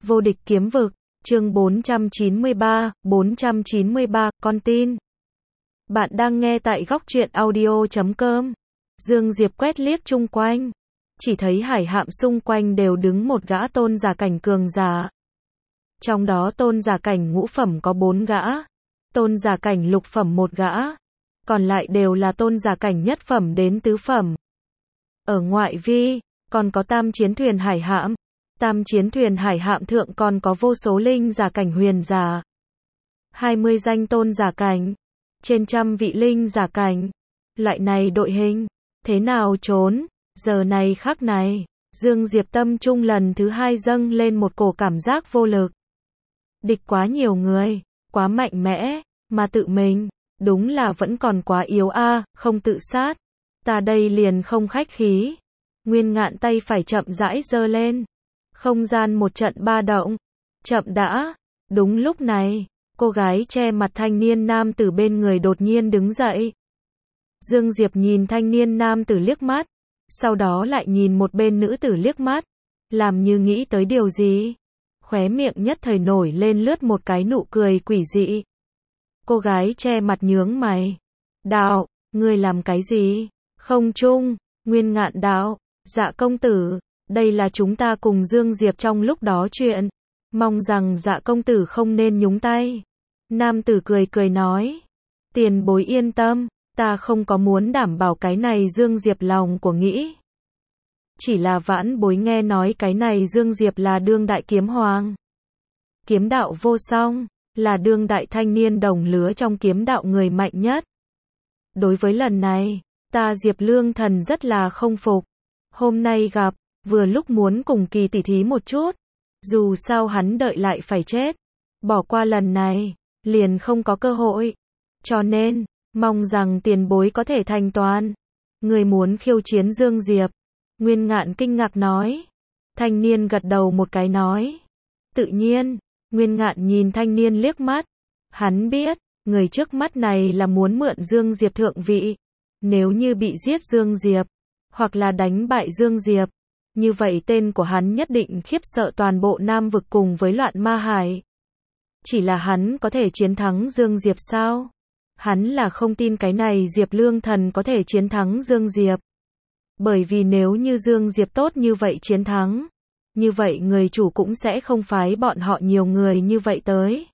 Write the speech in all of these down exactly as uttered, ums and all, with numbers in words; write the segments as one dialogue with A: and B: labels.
A: Vô địch kiếm vực, chương bốn trăm chín mươi ba, bốn trăm chín mươi ba, con tin. Bạn đang nghe tại góc truyện audio chấm com. Dương Diệp quét liếc chung quanh, chỉ thấy hải hạm xung quanh đều đứng một gã tôn giả cảnh cường giả. Trong đó tôn giả cảnh ngũ phẩm có bốn gã, tôn giả cảnh lục phẩm một gã, còn lại đều là tôn giả cảnh nhất phẩm đến tứ phẩm. Ở ngoại vi, còn có tam chiến thuyền hải hạm. Tam chiến thuyền hải hạm thượng còn có vô số linh giả cảnh huyền giả. hai mươi danh tôn giả cảnh. Trên trăm vị linh giả cảnh. Loại này đội hình. Thế nào trốn? Giờ này khắc này. Dương Diệp tâm trung lần thứ hai dâng lên một cổ cảm giác vô lực. Địch quá nhiều người. Quá mạnh mẽ. Mà tự mình. Đúng là vẫn còn quá yếu a, à, không tự sát. Ta đây liền không khách khí. Nguyên Ngạn tay phải chậm rãi giơ lên. Không gian một trận ba động. Chậm đã. Đúng lúc này, cô gái che mặt thanh niên nam tử bên người đột nhiên đứng dậy. Dương Diệp nhìn thanh niên nam tử liếc mắt, sau đó lại nhìn một bên nữ tử liếc mắt, làm như nghĩ tới điều gì. Khóe miệng nhất thời nổi lên lướt một cái nụ cười quỷ dị. Cô gái che mặt nhướng mày. Đạo, ngươi làm cái gì? Không chung, Nguyên Ngạn đạo, dạ công tử. Đây là chúng ta cùng Dương Diệp trong lúc đó chuyện. Mong rằng dạ công tử không nên nhúng tay. Nam tử cười cười nói. Tiền bối yên tâm, ta không có muốn đảm bảo cái này Dương Diệp lòng của nghĩ. Chỉ là vãn bối nghe nói cái này Dương Diệp là đương đại kiếm hoàng. Kiếm đạo vô song, là đương đại thanh niên đồng lứa trong kiếm đạo người mạnh nhất. Đối với lần này, ta Diệp Lương Thần rất là không phục. Hôm nay gặp, vừa lúc muốn cùng kỳ tỉ thí một chút, dù sao hắn đợi lại phải chết, bỏ qua lần này, liền không có cơ hội, cho nên, mong rằng tiền bối có thể thành toàn. Người muốn khiêu chiến Dương Diệp, Nguyên Ngạn kinh ngạc nói. Thanh niên gật đầu một cái nói, tự nhiên. Nguyên Ngạn nhìn thanh niên liếc mắt, hắn biết, người trước mắt này là muốn mượn Dương Diệp thượng vị, nếu như bị giết Dương Diệp, hoặc là đánh bại Dương Diệp, như vậy tên của hắn nhất định khiếp sợ toàn bộ Nam vực cùng với loạn ma hải. Chỉ là hắn có thể chiến thắng Dương Diệp sao? Hắn là không tin cái này Diệp Lương Thần có thể chiến thắng Dương Diệp. Bởi vì nếu như Dương Diệp tốt như vậy chiến thắng, như vậy người chủ cũng sẽ không phái bọn họ nhiều người như vậy tới.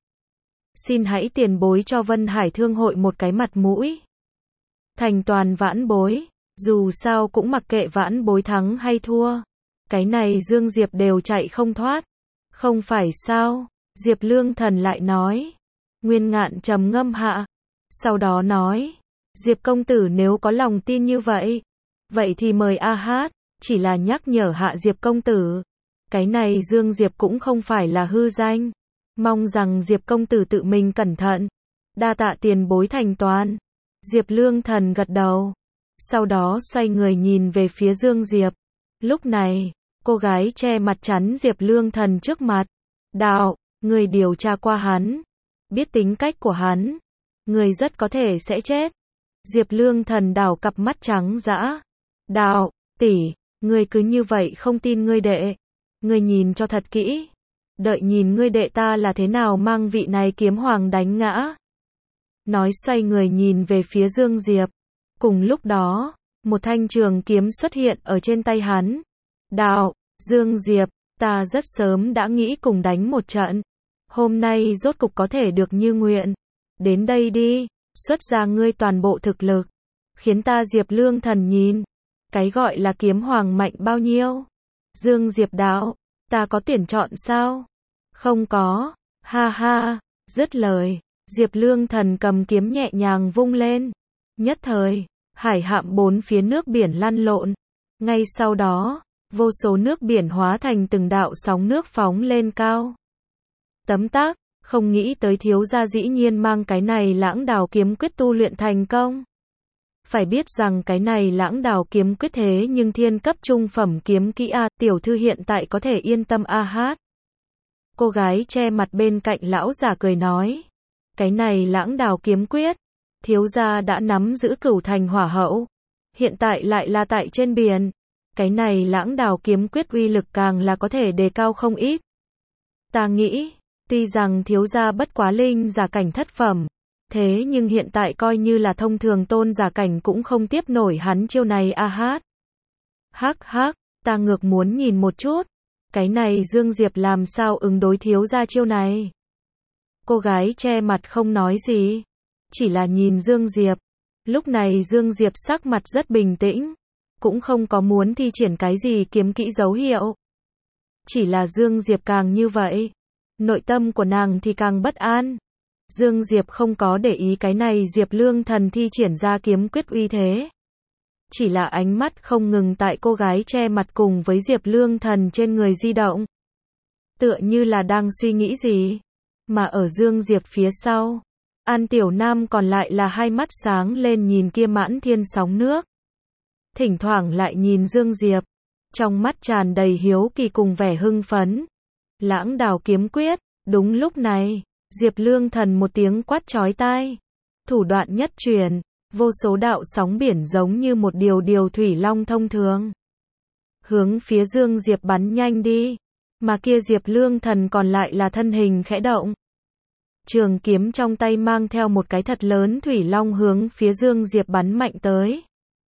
A: Xin hãy tiền bối cho Vân Hải Thương hội một cái mặt mũi. Thành toàn vãn bối, dù sao cũng mặc kệ vãn bối thắng hay thua. Cái này Dương Diệp đều chạy không thoát. Không phải sao? Diệp Lương Thần lại nói. Nguyên Ngạn trầm ngâm hạ. Sau đó nói. Diệp công tử nếu có lòng tin như vậy. Vậy thì mời a hát. Chỉ là nhắc nhở hạ Diệp công tử. Cái này Dương Diệp cũng không phải là hư danh. Mong rằng Diệp công tử tự mình cẩn thận. Đa tạ tiền bối thành toàn. Diệp Lương Thần gật đầu. Sau đó xoay người nhìn về phía Dương Diệp. Lúc này, cô gái che mặt chắn Diệp Lương Thần trước mặt. Đạo, người điều tra qua hắn. Biết tính cách của hắn. Người rất có thể sẽ chết. Diệp Lương Thần đảo cặp mắt trắng dã. Đạo, tỷ, người cứ như vậy không tin ngươi đệ. Ngươi nhìn cho thật kỹ. Đợi nhìn ngươi đệ ta là thế nào mang vị này kiếm hoàng đánh ngã. Nói xoay người nhìn về phía Dương Diệp. Cùng lúc đó, một thanh trường kiếm xuất hiện ở trên tay hắn. Đạo, Dương Diệp, ta rất sớm đã nghĩ cùng đánh một trận. Hôm nay rốt cục có thể được như nguyện. Đến đây đi, xuất ra ngươi toàn bộ thực lực. Khiến ta Diệp Lương Thần nhìn. Cái gọi là kiếm hoàng mạnh bao nhiêu? Dương Diệp đạo, ta có tuyển chọn sao? Không có, ha ha, dứt lời. Diệp Lương Thần cầm kiếm nhẹ nhàng vung lên. Nhất thời, hải hạm bốn phía nước biển lăn lộn. Ngay sau đó, vô số nước biển hóa thành từng đạo sóng nước phóng lên cao. Tấm tắc, không nghĩ tới thiếu gia dĩ nhiên mang cái này lãng đào kiếm quyết tu luyện thành công. Phải biết rằng cái này lãng đào kiếm quyết thế nhưng thiên cấp trung phẩm kiếm kỹ a, tiểu thư hiện tại có thể yên tâm a hát. Cô gái che mặt bên cạnh lão giả cười nói. Cái này lãng đào kiếm quyết, thiếu gia đã nắm giữ cửu thành hỏa hậu. Hiện tại lại là tại trên biển. Cái này lãng đào kiếm quyết uy lực càng là có thể đề cao không ít. Ta nghĩ, tuy rằng thiếu gia bất quá linh giả cảnh thất phẩm, thế nhưng hiện tại coi như là thông thường tôn giả cảnh cũng không tiếp nổi hắn chiêu này a hát. Hắc hắc, ta ngược muốn nhìn một chút, cái này Dương Diệp làm sao ứng đối thiếu gia chiêu này. Cô gái che mặt không nói gì, chỉ là nhìn Dương Diệp. Lúc này Dương Diệp sắc mặt rất bình tĩnh, cũng không có muốn thi triển cái gì kiếm kỹ dấu hiệu. Chỉ là Dương Diệp càng như vậy, nội tâm của nàng thì càng bất an. Dương Diệp không có để ý cái này Diệp Lương Thần thi triển ra kiếm quyết uy thế. Chỉ là ánh mắt không ngừng tại cô gái che mặt cùng với Diệp Lương Thần trên người di động. Tựa như là đang suy nghĩ gì. Mà ở Dương Diệp phía sau, An Tiểu Nam còn lại là hai mắt sáng lên nhìn kia mãn thiên sóng nước. Thỉnh thoảng lại nhìn Dương Diệp, trong mắt tràn đầy hiếu kỳ cùng vẻ hưng phấn. Lãng đào kiếm quyết, đúng lúc này, Diệp Lương Thần một tiếng quát chói tai. Thủ đoạn nhất truyền, vô số đạo sóng biển giống như một điều điều thủy long thông thường. Hướng phía Dương Diệp bắn nhanh đi, mà kia Diệp Lương Thần còn lại là thân hình khẽ động. Trường kiếm trong tay mang theo một cái thật lớn thủy long hướng phía Dương Diệp bắn mạnh tới.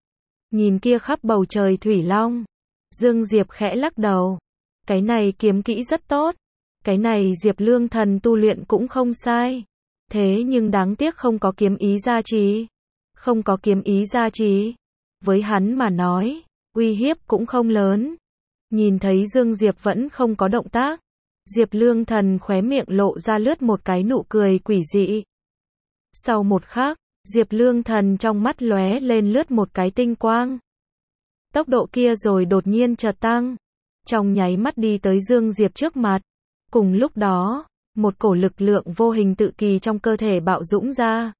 A: Nhìn kia khắp bầu trời thủy long, Dương Diệp khẽ lắc đầu. Cái này kiếm kỹ rất tốt. Cái này Diệp Lương Thần tu luyện cũng không sai. Thế nhưng đáng tiếc không có kiếm ý gia trì. Không có kiếm ý gia trì. Với hắn mà nói, uy hiếp cũng không lớn. Nhìn thấy Dương Diệp vẫn không có động tác. Diệp Lương Thần khóe miệng lộ ra lướt một cái nụ cười quỷ dị. Sau một khắc, Diệp Lương Thần trong mắt lóe lên lướt một cái tinh quang. Tốc độ kia rồi đột nhiên chợt tăng. Trong nháy mắt đi tới Dương Diệp trước mặt. Cùng lúc đó, một cổ lực lượng vô hình tự kỳ trong cơ thể bạo dũng ra.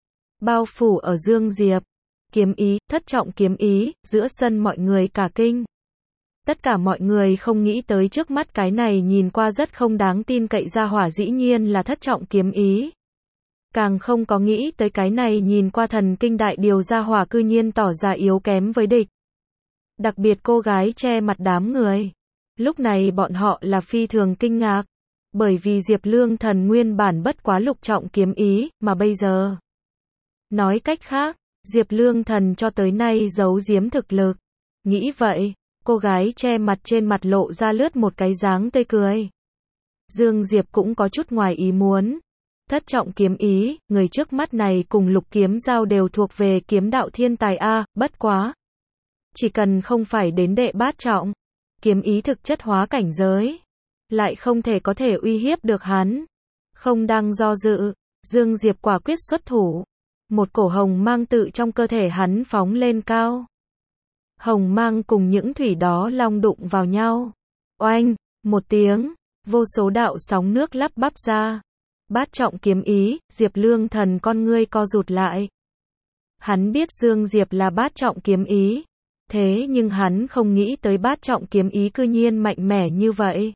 A: Bao phủ ở Dương Diệp. Kiếm ý, thất trọng kiếm ý, giữa sân mọi người cả kinh. Tất cả mọi người không nghĩ tới trước mắt cái này nhìn qua rất không đáng tin cậy ra hỏa dĩ nhiên là thất trọng kiếm ý. Càng không có nghĩ tới cái này nhìn qua thần kinh đại điều ra hỏa cư nhiên tỏ ra yếu kém với địch. Đặc biệt cô gái che mặt đám người. Lúc này bọn họ là phi thường kinh ngạc. Bởi vì Diệp Lương Thần nguyên bản bất quá lục trọng kiếm ý, mà bây giờ. Nói cách khác, Diệp Lương Thần cho tới nay giấu giếm thực lực. Nghĩ vậy, cô gái che mặt trên mặt lộ ra lướt một cái dáng tươi cười. Dương Diệp cũng có chút ngoài ý muốn. Thất trọng kiếm ý, người trước mắt này cùng lục kiếm giao đều thuộc về kiếm đạo thiên tài A, bất quá. Chỉ cần không phải đến đệ bát trọng, kiếm ý thực chất hóa cảnh giới, lại không thể có thể uy hiếp được hắn. Không đang do dự, Dương Diệp quả quyết xuất thủ. Một cổ hồng mang tự trong cơ thể hắn phóng lên cao. Hồng mang cùng những thủy đó long đụng vào nhau. Oanh, một tiếng, vô số đạo sóng nước lắp bắp ra. Bát trọng kiếm ý, Diệp Lương Thần con ngươi co rụt lại. Hắn biết Dương Diệp là bát trọng kiếm ý. Thế nhưng hắn không nghĩ tới bát trọng kiếm ý cư nhiên mạnh mẽ như vậy.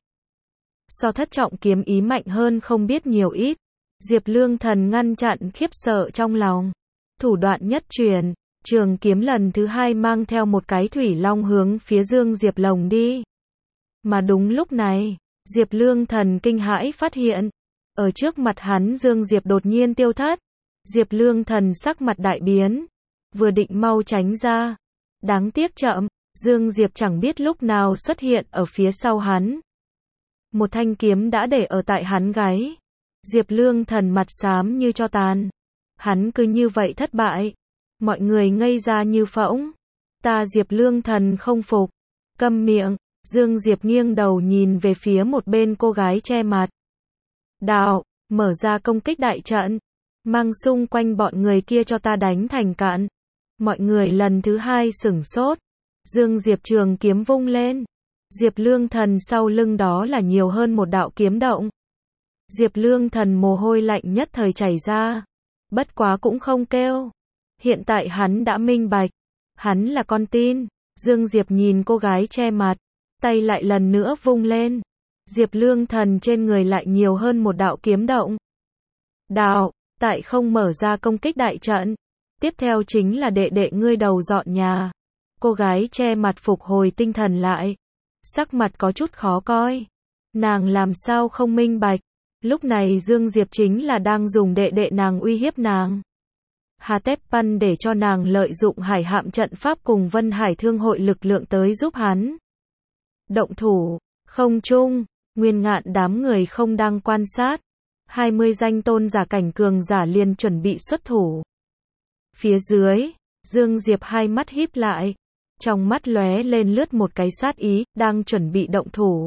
A: So thất trọng kiếm ý mạnh hơn không biết nhiều ít. Diệp Lương Thần ngăn chặn khiếp sợ trong lòng. Thủ đoạn nhất truyền, trường kiếm lần thứ hai mang theo một cái thủy long hướng phía Dương Diệp lồng đi. Mà đúng lúc này, Diệp Lương Thần kinh hãi phát hiện. Ở trước mặt hắn Dương Diệp đột nhiên tiêu thất. Diệp Lương Thần sắc mặt đại biến. Vừa định mau tránh ra. Đáng tiếc chậm, Dương Diệp chẳng biết lúc nào xuất hiện ở phía sau hắn. Một thanh kiếm đã để ở tại hắn gáy. Diệp Lương Thần mặt xám như tro tàn. Hắn cứ như vậy thất bại. Mọi người ngây ra như phỗng. Ta Diệp Lương Thần không phục. Câm miệng, Dương Diệp nghiêng đầu nhìn về phía một bên cô gái che mặt. Đạo, mở ra công kích đại trận. Mang xung quanh bọn người kia cho ta đánh thành cạn. Mọi người lần thứ hai sửng sốt. Dương Diệp trường kiếm vung lên. Diệp Lương Thần sau lưng đó là nhiều hơn một đạo kiếm động. Diệp Lương Thần mồ hôi lạnh nhất thời chảy ra. Bất quá cũng không kêu. Hiện tại hắn đã minh bạch. Hắn là con tin. Dương Diệp nhìn cô gái che mặt. Tay lại lần nữa vung lên. Diệp Lương Thần trên người lại nhiều hơn một đạo kiếm động. Đạo, tại không mở ra công kích đại trận. Tiếp theo chính là đệ đệ ngươi đầu dọn nhà. Cô gái che mặt phục hồi tinh thần lại. Sắc mặt có chút khó coi. Nàng làm sao không minh bạch, lúc này Dương Diệp chính là đang dùng đệ đệ nàng uy hiếp nàng. Hà Tép Pan để cho nàng lợi dụng Hải Hạm trận pháp cùng Vân Hải Thương hội lực lượng tới giúp hắn. Động thủ, không chung, Nguyên Ngạn đám người không đang quan sát. hai mươi danh tôn giả cảnh cường giả liền chuẩn bị xuất thủ. Phía dưới, Dương Diệp hai mắt híp lại, trong mắt lóe lên lướt một cái sát ý, đang chuẩn bị động thủ.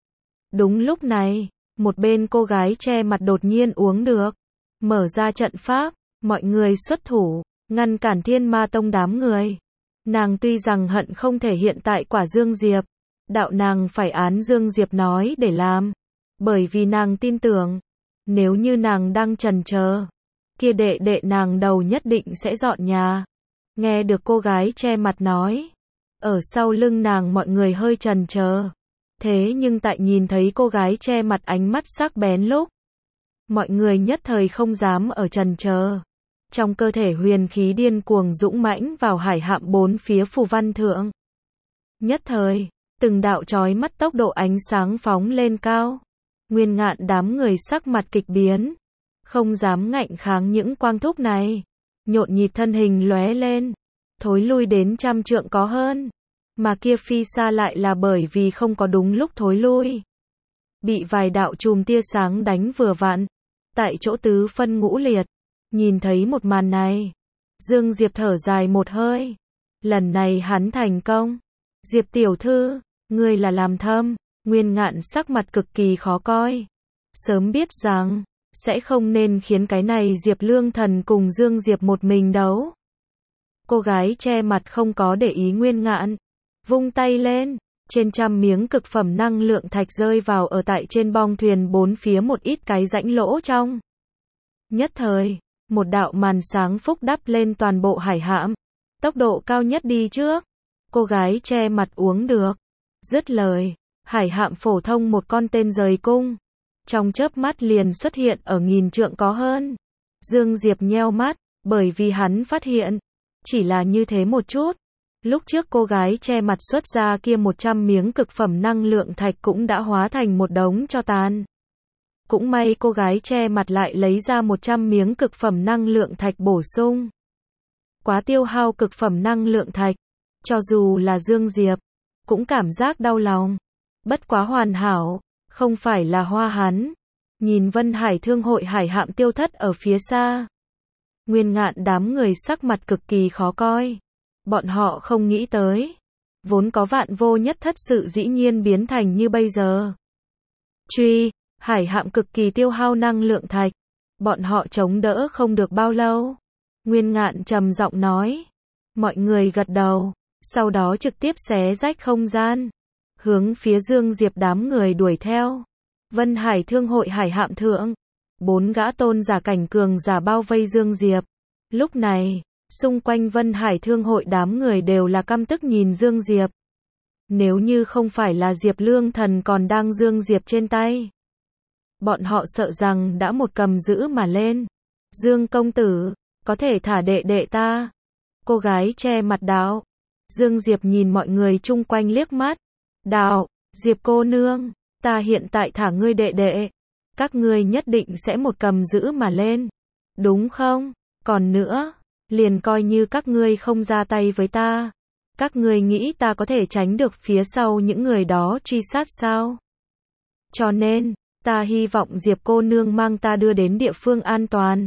A: Đúng lúc này, một bên cô gái che mặt đột nhiên uống được, mở ra trận pháp, mọi người xuất thủ, ngăn cản Thiên Ma Tông đám người. Nàng tuy rằng hận không thể hiện tại quả Dương Diệp, đạo nàng phải án Dương Diệp nói để làm, bởi vì nàng tin tưởng, nếu như nàng đang chần chờ, kia đệ đệ nàng đầu nhất định sẽ dọn nhà. Nghe được cô gái che mặt nói, ở sau lưng nàng mọi người hơi chần chờ. Thế nhưng tại nhìn thấy cô gái che mặt ánh mắt sắc bén lúc, mọi người nhất thời không dám ở chần chờ. Trong cơ thể huyền khí điên cuồng dũng mãnh vào Hải Hạm bốn phía phù văn thượng. Nhất thời, từng đạo chói mắt tốc độ ánh sáng phóng lên cao. Nguyên Ngạn đám người sắc mặt kịch biến, không dám ngạnh kháng những quang thúc này, nhộn nhịp thân hình lóe lên, thối lui đến trăm trượng có hơn. Mà kia phi xa lại là bởi vì không có đúng lúc thối lui, bị vài đạo chùm tia sáng đánh vừa vặn, tại chỗ tứ phân ngũ liệt. Nhìn thấy một màn này, Dương Diệp thở dài một hơi, lần này hắn thành công. Diệp tiểu thư, ngươi là làm thâm. Nguyên Ngạn sắc mặt cực kỳ khó coi, sớm biết rằng sẽ không nên khiến cái này Diệp Lương Thần cùng Dương Diệp một mình đấu. Cô gái che mặt không có để ý Nguyên Ngạn, vung tay lên, trên trăm miếng cực phẩm năng lượng thạch rơi vào ở tại trên bong thuyền bốn phía một ít cái rãnh lỗ trong. Nhất thời, một đạo màn sáng phúc đắp lên toàn bộ Hải Hạm, tốc độ cao nhất đi trước. Cô gái che mặt uống được, dứt lời, Hải Hạm phổ thông một con tên rời cung, trong chớp mắt liền xuất hiện ở nghìn trượng có hơn. Dương Diệp nheo mắt, bởi vì hắn phát hiện, chỉ là như thế một chút. Lúc trước cô gái che mặt xuất ra kia một trăm miếng cực phẩm năng lượng thạch cũng đã hóa thành một đống tro tàn. Cũng may cô gái che mặt lại lấy ra một trăm miếng cực phẩm năng lượng thạch bổ sung. Quá tiêu hao cực phẩm năng lượng thạch, cho dù là Dương Diệp, cũng cảm giác đau lòng. Bất quá hoàn hảo, không phải là hoa hắn. Nhìn Vân Hải Thương hội Hải Hạm tiêu thất ở phía xa, Nguyên Ngạn đám người sắc mặt cực kỳ khó coi. Bọn họ không nghĩ tới, vốn có vạn vô nhất thất sự dĩ nhiên biến thành như bây giờ. Truy, Hải Hạm cực kỳ tiêu hao năng lượng thạch, bọn họ chống đỡ không được bao lâu. Nguyên Ngạn trầm giọng nói, mọi người gật đầu, sau đó trực tiếp xé rách không gian, hướng phía Dương Diệp đám người đuổi theo. Vân Hải Thương hội Hải Hạm thượng, bốn gã tôn giả cảnh cường giả bao vây Dương Diệp. Lúc này, xung quanh Vân Hải Thương hội đám người đều là căm tức nhìn Dương Diệp. Nếu như không phải là Diệp Lương Thần còn đang Dương Diệp trên tay, bọn họ sợ rằng đã một cầm giữ mà lên. Dương công tử, có thể thả đệ đệ ta. Cô gái che mặt đạo. Dương Diệp nhìn mọi người chung quanh liếc mắt. Đạo, Diệp cô nương, ta hiện tại thả ngươi đệ đệ. Các ngươi nhất định sẽ một cầm giữ mà lên. Đúng không? Còn nữa, liền coi như các ngươi không ra tay với ta. Các ngươi nghĩ ta có thể tránh được phía sau những người đó truy sát sao? Cho nên, ta hy vọng Diệp cô nương mang ta đưa đến địa phương an toàn.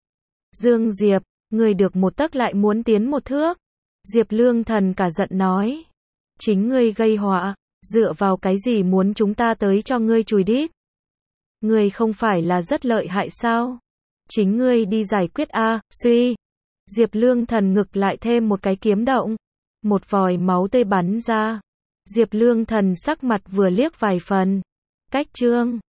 A: Dương Diệp, ngươi được một tấc lại muốn tiến một thước. Diệp Lương Thần cả giận nói. Chính ngươi gây họa, dựa vào cái gì muốn chúng ta tới cho ngươi chùi đít? Ngươi không phải là rất lợi hại sao? Chính ngươi đi giải quyết a, suy. Diệp Lương Thần ngực lại thêm một cái kiếm động. Một vòi máu tươi bắn ra. Diệp Lương Thần sắc mặt vừa liếc vài phần. Cách chương